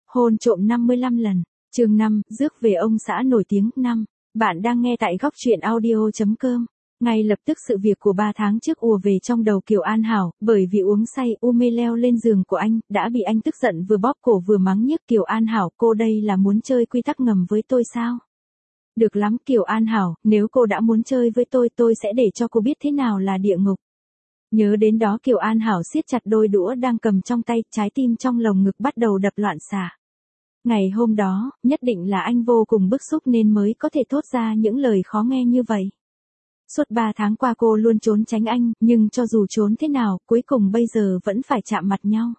Hôn trộm 55 lần. Chương 5, rước về ông xã nổi tiếng. 5. Bạn đang nghe tại góc truyện audio.com. Ngay lập tức sự việc của 3 tháng trước ùa về trong đầu Kiều An Hảo, bởi vì uống say u mê leo lên giường của anh, đã bị anh tức giận vừa bóp cổ vừa mắng nhiếc. Kiều An Hảo, cô đây là muốn chơi quy tắc ngầm với tôi sao? Được lắm Kiều An Hảo, nếu cô đã muốn chơi với tôi sẽ để cho cô biết thế nào là địa ngục. Nhớ đến đó Kiều An Hảo siết chặt đôi đũa đang cầm trong tay, trái tim trong lồng ngực bắt đầu đập loạn xạ. Ngày hôm đó, nhất định là anh vô cùng bức xúc nên mới có thể thốt ra những lời khó nghe như vậy. Suốt 3 tháng qua cô luôn trốn tránh anh, nhưng cho dù trốn thế nào, cuối cùng bây giờ vẫn phải chạm mặt nhau.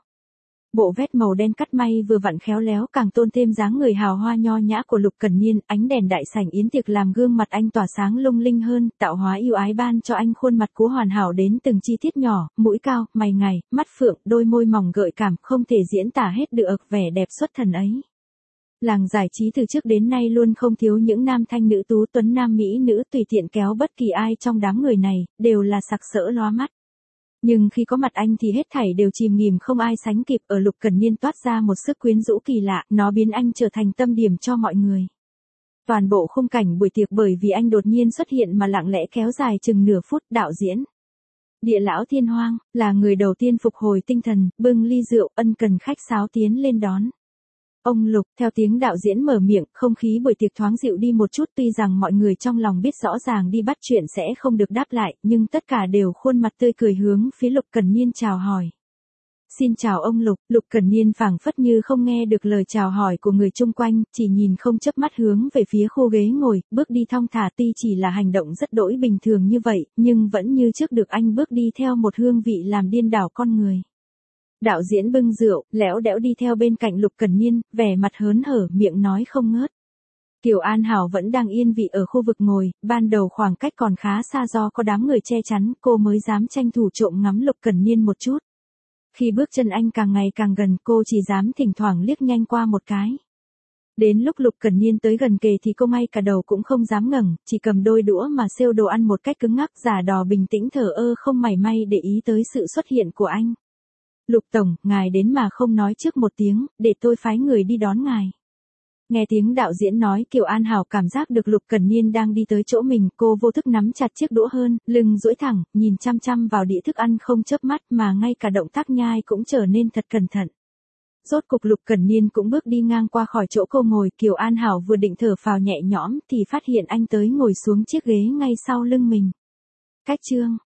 Bộ vest màu đen cắt may vừa vặn khéo léo càng tôn thêm dáng người hào hoa nho nhã của Lục Cẩn Niên, ánh đèn đại sảnh yến tiệc làm gương mặt anh tỏa sáng lung linh hơn, tạo hóa yêu ái ban cho anh khuôn mặt cú hoàn hảo đến từng chi tiết nhỏ, mũi cao, mày ngài, mắt phượng, đôi môi mỏng gợi cảm, không thể diễn tả hết được vẻ đẹp xuất thần ấy. Làng giải trí từ trước đến nay luôn không thiếu những nam thanh nữ tú tuấn nam mỹ nữ, tùy tiện kéo bất kỳ ai trong đám người này, đều là sặc sỡ lóa mắt. Nhưng khi có mặt anh thì hết thảy đều chìm nghỉm không ai sánh kịp. Ở Lục Cẩn Niên toát ra một sức quyến rũ kỳ lạ, nó biến anh trở thành tâm điểm cho mọi người. Toàn bộ khung cảnh buổi tiệc bởi vì anh đột nhiên xuất hiện mà lặng lẽ kéo dài chừng nửa phút. Đạo diễn Địa lão Thiên Hoang là người đầu tiên phục hồi tinh thần, bưng ly rượu ân cần khách sáo tiến lên đón. Ông Lục, theo tiếng đạo diễn mở miệng, không khí buổi tiệc thoáng dịu đi một chút, tuy rằng mọi người trong lòng biết rõ ràng đi bắt chuyện sẽ không được đáp lại, nhưng tất cả đều khuôn mặt tươi cười hướng phía Lục Cẩn Niên chào hỏi. Xin chào ông Lục. Lục Cẩn Niên phảng phất như không nghe được lời chào hỏi của người chung quanh, chỉ nhìn không chớp mắt hướng về phía khu ghế ngồi, bước đi thong thả. Tuy chỉ là hành động rất đỗi bình thường như vậy, nhưng vẫn như trước được anh bước đi theo một hương vị làm điên đảo con người. Đạo diễn bưng rượu, lẽo đẽo đi theo bên cạnh Lục Cẩn Niên, vẻ mặt hớn hở, miệng nói không ngớt. Kiều An Hảo vẫn đang yên vị ở khu vực ngồi, ban đầu khoảng cách còn khá xa do có đám người che chắn, cô mới dám tranh thủ trộm ngắm Lục Cẩn Niên một chút. Khi bước chân anh càng ngày càng gần, cô chỉ dám thỉnh thoảng liếc nhanh qua một cái. Đến lúc Lục Cẩn Niên tới gần kề thì cô ngay cả đầu cũng không dám ngẩng, chỉ cầm đôi đũa mà xêu đồ ăn một cách cứng ngắc, giả đò bình tĩnh thờ ơ không mảy may để ý tới sự xuất hiện của anh. Lục tổng, ngài đến mà không nói trước một tiếng, để tôi phái người đi đón ngài. Nghe tiếng đạo diễn nói, Kiều An Hảo cảm giác được Lục Cẩn Niên đang đi tới chỗ mình, cô vô thức nắm chặt chiếc đũa hơn, lưng duỗi thẳng, nhìn chăm chăm vào đĩa thức ăn không chớp mắt mà ngay cả động tác nhai cũng trở nên thật cẩn thận. Rốt cục Lục Cẩn Niên cũng bước đi ngang qua khỏi chỗ cô ngồi, Kiều An Hảo vừa định thở phào nhẹ nhõm thì phát hiện anh tới ngồi xuống chiếc ghế ngay sau lưng mình. Cách chương